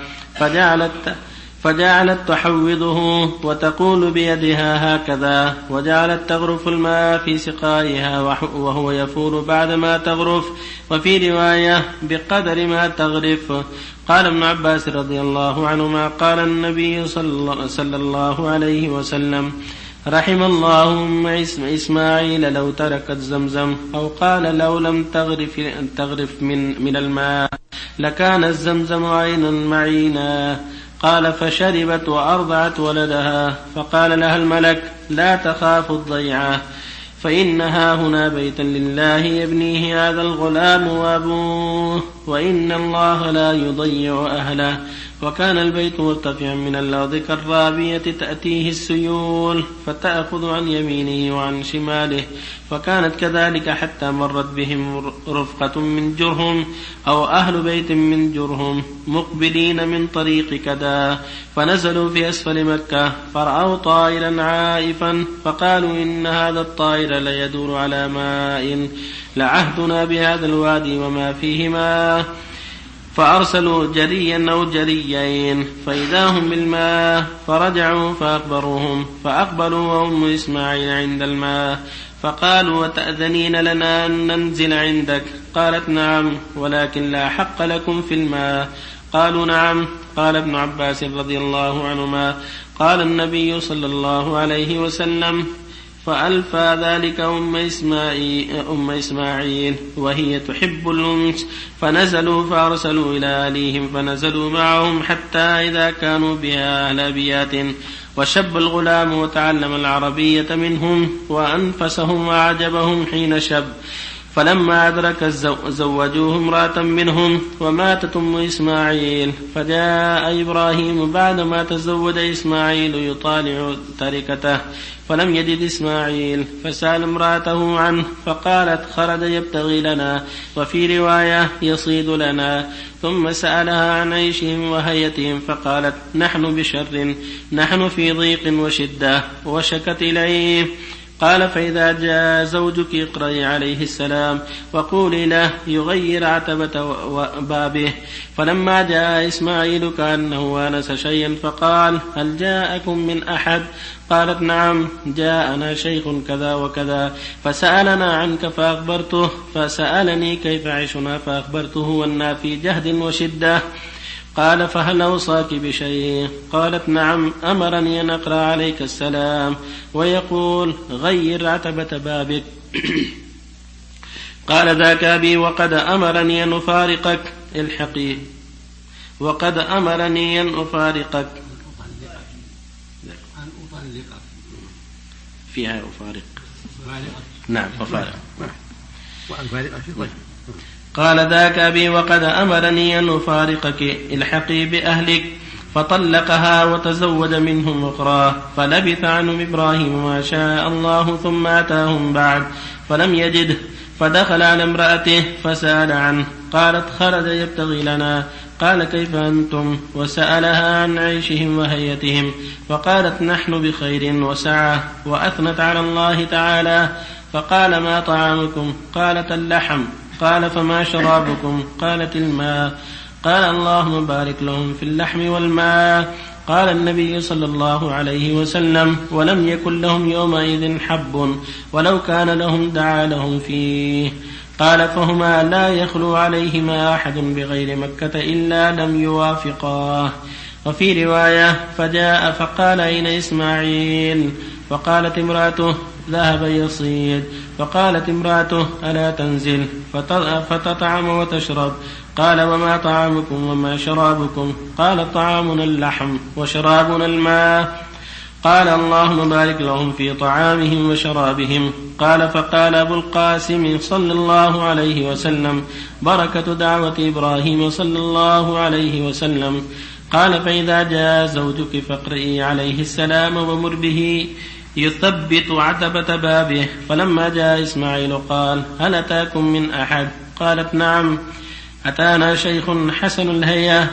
فجعلت فجعلت تحوضه وتقول بيدها هكذا، وجعلت تغرف الماء في سقائها وهو يفور بعدما تغرف، وفي رواية بقدر ما تغرف. قال ابن عباس رضي الله عنهما: قال النبي صلى الله عليه وسلم: رحم الله أم إسماعيل لو تركت زمزم، أو قال لو لم تغرف, تغرف من, من الماء لكان الزمزم عينا معينا. قال: فشربت وأرضعت ولدها، فقال لها الملك: لا تخاف الضيعة، فإنها هنا بيتا لله يبنيه هذا الغلام وأبوه، وإن الله لا يضيع أهله. وكان البيت مرتفعا من الأرض كالرابية تأتيه السيول فتأخذ عن يمينه وعن شماله، فكانت كذلك حتى مرت بهم رفقة من جرهم أو أهل بيت من جرهم مقبلين من طريق كذا، فنزلوا في أسفل مكة فرأوا طائرا عائفا، فقالوا: إن هذا الطائر ليدور على ماء، لعهدنا بهذا الوادي وما فيه ماء. فأرسلوا جريا أو جريين فإذا هم بالماء، فرجعوا فأخبروهم، فأقبلوا وأم إسماعيل عند الماء، فقالوا: وتأذنين لنا أن ننزل عندك؟ قالت: نعم، ولكن لا حق لكم في الماء. قالوا: نعم. قال ابن عباس رضي الله عنهما: قال النبي صلى الله عليه وسلم: فألفى ذلك أم إسماعيل, أم إسماعيل وهي تحب الأنس، فنزلوا فأرسلوا إلى أهليهم، فنزلوا معهم حتى إذا كانوا بها أهل أبيات، وشب الغلام وتعلم العربية منهم، وأنفسهم وأعجبهم حين شب، فلما أدرك زوجوه امرأة منهم وماتت أم إسماعيل. فجاء إبراهيم بعدما تزوج إسماعيل يطالع تركته فلم يجد إسماعيل فسأل امرأته عنه فقالت خرج يبتغي لنا، وفي رواية يصيد لنا. ثم سألها عن عيشهم وهيتهم فقالت نحن بشر، نحن في ضيق وشدة، وشكت إليه. قال فإذا جاء زوجك اقرأي عليه السلام وقولي له يغير عتبة بابه. فلما جاء إسماعيل كأنه آنس شيئا فقال هل جاءكم من أحد؟ قالت نعم جاءنا شيخ كذا وكذا فسألنا عنك فأخبرته، فسألني كيف عيشنا فأخبرته وأنا في جهد وشدة. قال فهل أوصاك بشيء؟ قالت نعم أمرني أن أقرأ عليك السلام ويقول غير عتبة بابك. قال ذاك أبي وقد أمرني أن أفارقك الحقي وقد أمرني أن أفارقك فيها أفارق نعم أفارق. قال ذاك أبي وقد أمرني أن أفارقك الحقي بأهلك. فطلقها وتزوج منهم أخرى. فلبث عنهم إبراهيم ما شاء الله ثم أتاهم بعد فلم يجده، فدخل على امرأته فسأل عنه. قالت خرج يبتغي لنا. قال كيف أنتم؟ وسألها عن عيشهم وهيتهم فقالت نحن بخير وسعة، وأثنت على الله تعالى. فقال ما طعامكم؟ قالت اللحم. قال فما شرابكم؟ قالت الماء. قال اللهم بارك لهم في اللحم والماء. قال النبي صلى الله عليه وسلم ولم يكن لهم يومئذ حب ولو كان لهم دعا لهم فيه. قال فهما لا يخلو عليهما أحد بغير مكة إلا لم يوافقاه. وفي رواية فجاء فقال أين إسماعيل؟ فقالت امرأته ذهب يصيد. فقالت امرأته ألا تنزل فتطعم وتشرب؟ قال وما طعامكم وما شرابكم؟ قال طعامنا اللحم وشرابنا الماء. قال اللهم بارك لهم في طعامهم وشرابهم. قال فقال أبو القاسم صلى الله عليه وسلم بركة دعوة إبراهيم صلى الله عليه وسلم. قال فإذا جاء زوجك فاقرئي عليه السلام ومر به يثبت عتبة بابه. فلما جاء إسماعيل قال هل أتاكم من أحد؟ قالت نعم أتانا شيخ حسن الهيئة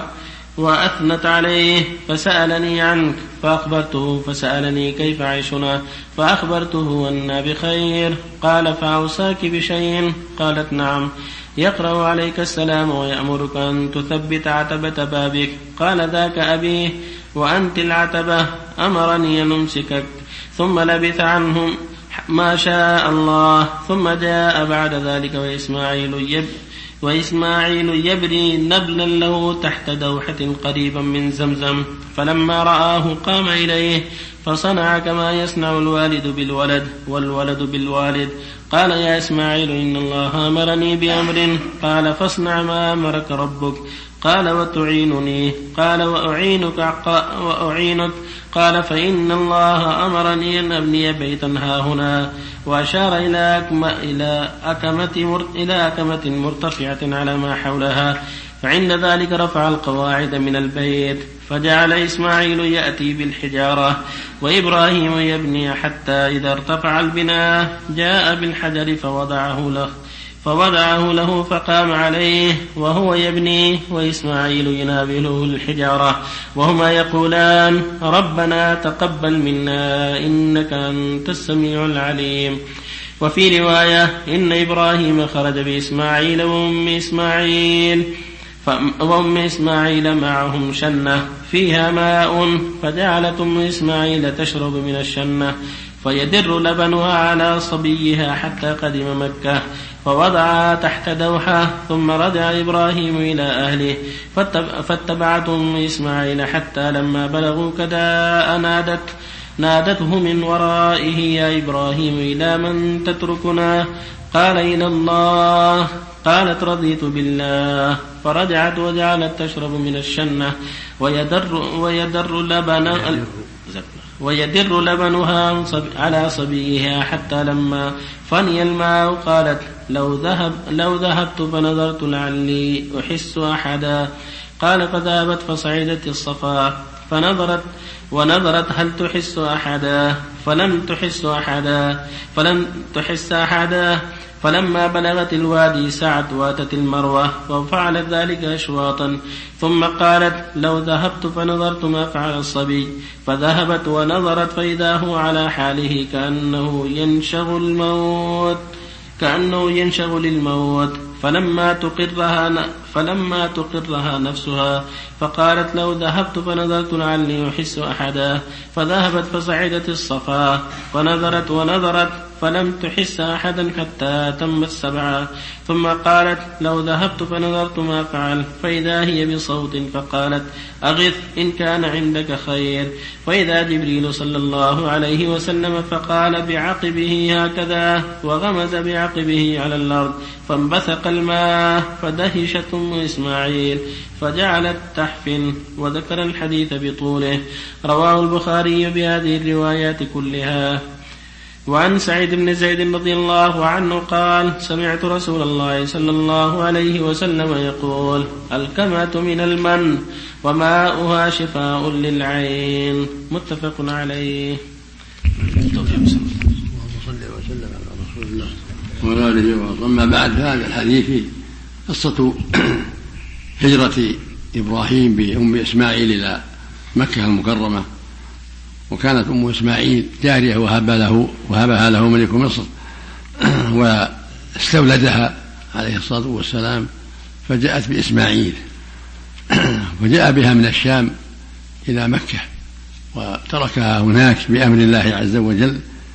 وأثنت عليه فسألني عنك فأخبرته، فسألني كيف عيشنا فأخبرته أننا بخير. قال فأوصاك بشيء؟ قالت نعم يقرأ عليك السلام ويأمرك أن تثبت عتبة بابك. قال ذاك أبيه وأنت العتبة أمرني أن أمسكك. ثم لبث عنهم ما شاء الله. ثم جاء بعد ذلك وإسماعيل يب وإسماعيل يبري نبلا له تحت دوحة قريبا من زمزم. فلما رآه قام إليه فصنع كما يصنع الوالد بالولد والولد بالوالد. قال يا إسماعيل إن الله أمرني بأمر. قال فاصنع ما أمرك ربك. قال وتعينني؟ قال وأعينك وأعينك. قال فإن الله أمرني أن أبني بيتا هاهنا، وأشار إلى أكمة, إلى أكمة, إلى أكمة مرتفعة على ما حولها. فعند ذلك رفع القواعد من البيت. فجعل إسماعيل يأتي بالحجارة وإبراهيم يبني حتى إذا ارتفع البناء جاء بالحجر فوضعه له فوضعه له فقام عليه وهو يبني وإسماعيل ينابله الحجارة وهما يقولان ربنا تقبل منا إنك أنت السميع العليم. وفي رواية إن إبراهيم خرج بإسماعيل وأم إسماعيل وأم إسماعيل معهم شنة فيها ماء، فجعلت أم إسماعيل تشرب من الشنة فيدر لبنها على صبيها حتى قدم مكة فوضعها تحت دوحة. ثم رجع إبراهيم إلى أهله فاتبعت أم إسماعيل حتى لما بلغوا كداء نادت نادته من ورائه يا إبراهيم إلى من تتركنا؟ قال إلى الله. قالت رضيت بالله. فرجعت وجعلت تشرب من الشنة ويدر, ويدر لبن ويدر لبنها على صبيها حتى لما فني الماء قالت لو, ذهب لو ذهبت فنظرت لعلي أحس أحدا. قال فذهبت فصعدت الصفا فنظرت ونظرت هل تحس أحدا فلم تحس أحدا فلم تحس أحدا فلما بلغت الوادي سعت واتت المروة وفعلت ذلك أشواطا ثم قالت لو ذهبت فنظرت ما فعل الصبي فذهبت ونظرت فإذا هو على حاله كأنه ينشغل الموت كأنه ينشغل الموت فلما تقرها فلما تقرها نفسها فقالت لو ذهبت فنظرت لعلي أحس أحدا فذهبت فصعدت الصفا فنظرت ونظرت فلم تحس أحدا حتى تمت سبعة ثم قالت لو ذهبت فنظرت ما فعل فإذا هي بصوت فقالت أغث إن كان عندك خير فإذا جبريل صلى الله عليه وسلم فقال بعقبه هكذا وغمز بعقبه على الأرض فانبثق الماء فدهشت أم إسماعيل فجعلت تحفن وذكر الحديث بطوله. رواه البخاري بهذه الروايات كلها. وعن سعيد بن زيد رضي الله عنه قال سمعت رسول الله صلى الله عليه وسلم يقول الكمة من المن وماؤها شفاء للعين. متفق عليه. اللهم صل وسلم على رسول الله وآله وصحبه. أما بعد، هذا الحديث قصة هجرة إبراهيم بأم إسماعيل إلى مكة المكرمة. وكانت أم إسماعيل جارية وهب له وهبها له ملك مصر واستولدها عليه الصلاة والسلام فجاءت بإسماعيل وجاء بها من الشام إلى مكة وتركها هناك بأمر الله عز وجل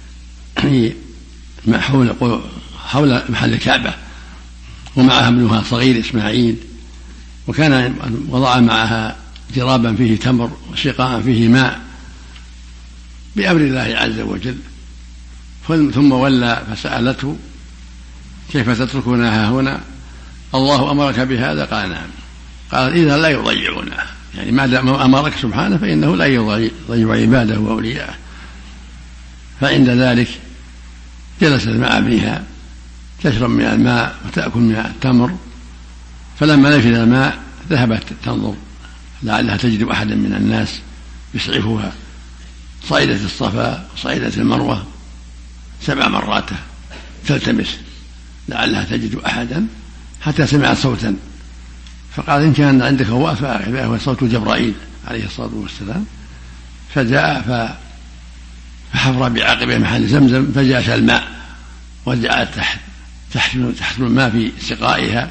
حول حول محل الكعبة ومعها ابنها صغير إسماعيل. وكان وضع معها جرابا فيه تمر وسقاء فيه ماء بأمر الله عز وجل. ثم ولى فسألته كيف تتركونها هنا؟ الله أمرك بهذا؟ قال نعم. قال إذا لا يضيعنا، يعني ما دام أمرك سبحانه فإنه لا يضيع عباده وأولياءه. فعند ذلك جلست مع ابنها تشرب من الماء وتأكل من التمر. فلما نفذ الماء ذهبت تنظر لعلها تجد أحدا من الناس يسعفها. صعدت الصفا وصعدت المروة سبع مرات تلتمس لعلها تجد أحدا حتى سمعت صوتا فقال إن كان عندك هو فهو صوت جبرائيل عليه الصلاة والسلام. فجاء فحفر بعقبه محل زمزم فجاش الماء وجعلت تحت تحت الماء في سقائها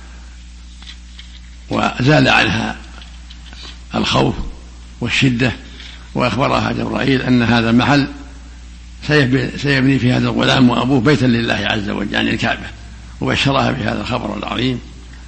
وزال عنها الخوف والشدة. وأخبرها جبرائيل أن هذا المحل سيبني في هذا الغلام وأبوه بيتا لله عز وجل يعني الكعبة. وبشرها بهذا الخبر العظيم.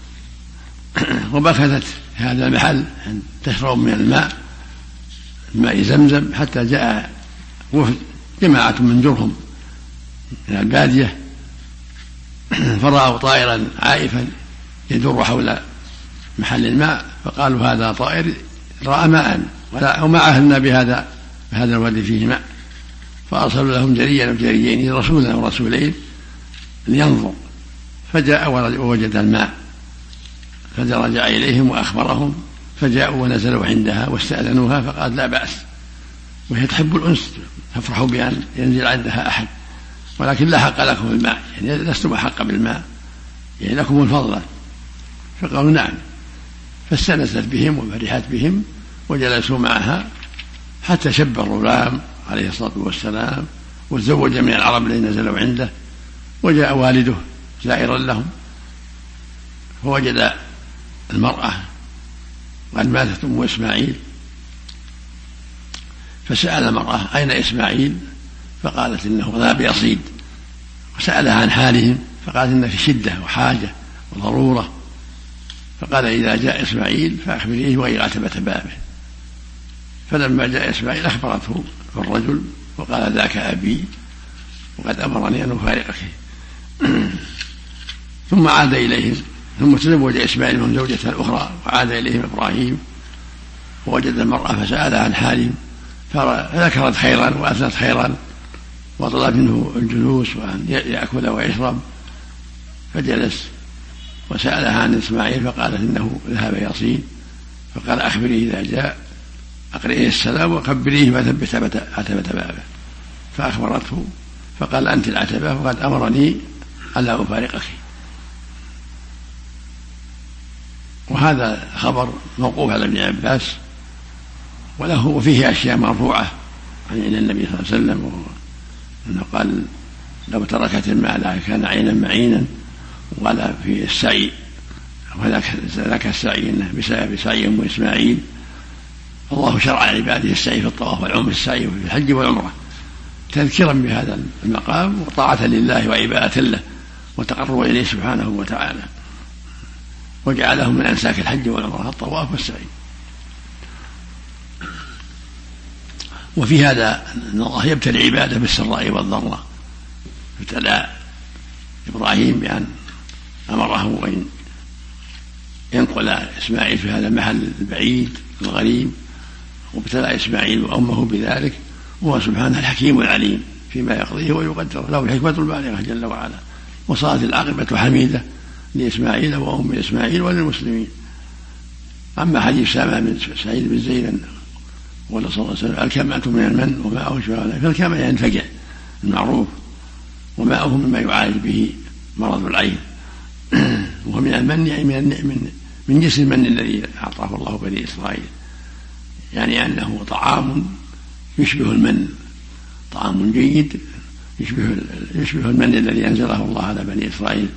وبكتت هذا المحل أن تشرب من الماء الماء زمزم حتى جاء وفد جماعة من جرهم من البادية فرأوا طائرا عائفا يدور حول محل الماء فقالوا هذا طائر رأى ماء وما عهدنا بهذا بهذا الوادي فيه ماء. فأرسلوا لهم جريا وجريين رسولا ورسولين لينظر. فجاء ووجد الماء فرجع إليهم وأخبرهم فجاءوا ونزلوا عندها واستأذنوها فقال لا بأس. وهي تحب الأنس تفرح بأن ينزل عندها أحد ولكن لا حق لكم بالماء يعني لستم أحق بالماء يعني لكم الفضل. فقالوا نعم. فاستأنست بهم وفرحت بهم وجلسوا معها حتى شب الغلام عليه الصلاة والسلام وتزوج من العرب الذين نزلوا عنده. وجاء والده زائرا لهم فوجد المرأة قد ماتت أم إسماعيل فسأل المرأة أين إسماعيل؟ فقالت إنه ذهب يصيد. وسألها عن حالهم فقالت إن في شدة وحاجة وضرورة. فقال إذا جاء إسماعيل فأخبريه وهي عتبة بابه. فلما جاء إسماعيل أخبرته الرجل وقال ذاك أبي وقد أمرني أن أفارقك. ثم عاد إليهم ثم تزوج إسماعيل من زوجة أخرى وعاد إليهم إبراهيم ووجد المرأة فسألها عن حالهم فذكرت خيرا وأثنت خيرا وطلبت منه الجلوس وأن يأكل ويشرب، فجلس وسألها عن إسماعيل فقالت إنه ذهب يصيد، فقال أخبريه إذا جاء أقرئه السلام وخبريه ما ثبت عتبة بابه، فأخبرته فقال أنت العتبة وقد أمرني ألا أفارقك. وهذا خبر موقوف على ابن عباس، وله وفيه أشياء مرفوعة عن النبي صلى الله عليه وسلم، أنه قال لو تركت المال كان عينا معينا، وقال في السعي وذاك السعي بسبب سعي أم إسماعيل الله شرع لعباده السعي في الطواف والعمر، السعي في الحج والعمرة تذكيرا بهذا المقام وطاعة لله وعبادة له وتقرب إليه سبحانه وتعالى، وجعلهم من أنساك الحج والعمرة الطواف والسعي. وفي هذا أن الله يبتلي عباده بالسراء والضراء، ابتلى إبراهيم بأن أمره أن ينقل إسماعيل في هذا المحل البعيد الغريب، وابتلى إسماعيل وأمه بذلك، وهو سبحانه الحكيم العليم فيما يقضيه ويقدره، له الحكمة البالغة جل وعلا. وصارت العاقبة حميدة لإسماعيل وأم إسماعيل وللمسلمين. أما حديث سامة بن سعيد بن زيد قال صلى الله عليه وسلم الكمأة من المن وماءه شبه، فالكمأة ينفجع المعروف، وماءه مما يعالج به مرض العين، ومن المن يعني من من من جنس المن الذي أعطاه الله بني إسرائيل، يعني أنه طعام يشبه المن، طعام جيد يشبه يشبه المن الذي أنزله الله على بني إسرائيل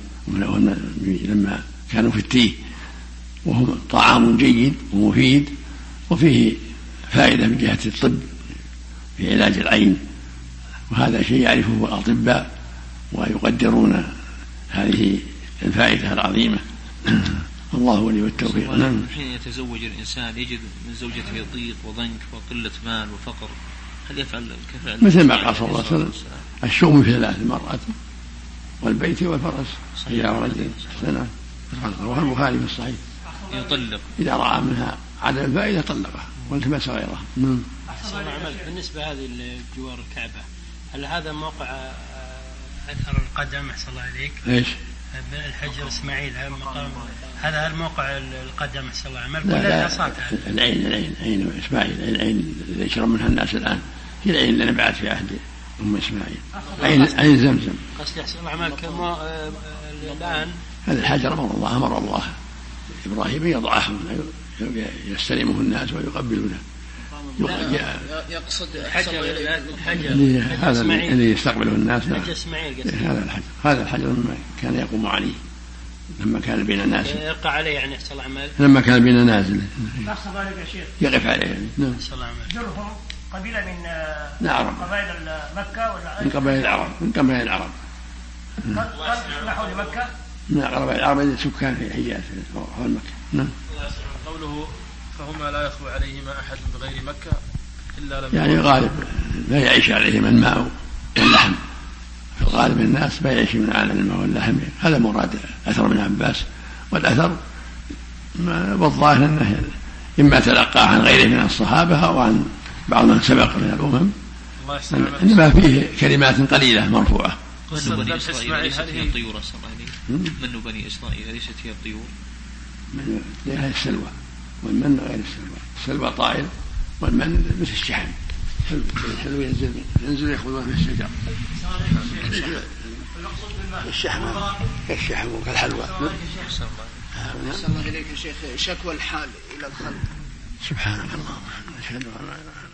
لما كانوا في التيه، وهو طعام جيد ومفيد وفيه فائدة من جهة الطب في علاج العين، وهذا شيء يعرفه الأطباء ويقدرون هذه الفائدة العظيمة. الله ولي التوفيق. نعم. حين يتزوج الإنسان يجد من زوجته ضيق وضنك وقلة مال وفقر، هل يفعل كفعل مثل ما قال صلى الله عليه وسلم الشؤم في ثلاث: المرأة والبيت والفرس. إذا رجل سنة رواه البخاري في الصحيح يطلق إذا رأى منها عدم الفائدة طلقها والتمس غيرها. بالنسبة هذه الجوار الكعبة، هل هذا موقع أثر القدم أحسن الله عليك؟ إيش؟ الحجر إسماعيل هذا الموقع القدم أحسن الله عمل ولا الأصابع؟ العين العين عين إسماعيل، العين اللي يشرب منها الناس الآن هي العين اللي نبعت في عهد أم إسماعيل، عين عين زمزم. قصدي أحسن الله عمل كم الآن هذا الحجر أمر الله أمر الله إبراهيم يضعه يستلمه الناس ويقبلونه. يقصد هذا اللي يستقبله الناس، هذا الحجر هذا الحجر لما كان يقوم عليه لما كان بين الناس يقع عليه يعني أحسن الله عمل لما كان بين نازل يقف عليه يعني. نعم. جرهم قبيلة من نعم. قبائل مكة ولا من قبائل العرب من قبائل العرب نحو لمكة من قبائل العرب سكان في الحجاز حول مكة. نعم. قوله فهما لا يخلو عليهما أحد بغير مكة إلا لم يعني غالب لا يعيش عليهما الماء واللحم، في الغالب الناس ما يعيش من عالم الماء واللحم. هذا مراد أثر ابن عباس، والأثر والظاهر أنه إما تلقى عن غيره من الصحابة أو عن بعض من سبق من الأمم، إنما فيه كلمات قليلة مرفوعة. من بني إسرائيل ليست هي الطيور من بني إسرائيل ليست هي الطيور من هي السلوى، والمن غير السلوى. السلوى طائر والمن مثل الشحم، الحلو ينزل ينزل يأخذ ما في الشجر. الشحم كالشحم وكالحلوى. أحسن الله إليك يا شيخ، شكوى الحال إلى الخلق. سبحانك اللهم أشهد أن لا إله إلا أنت.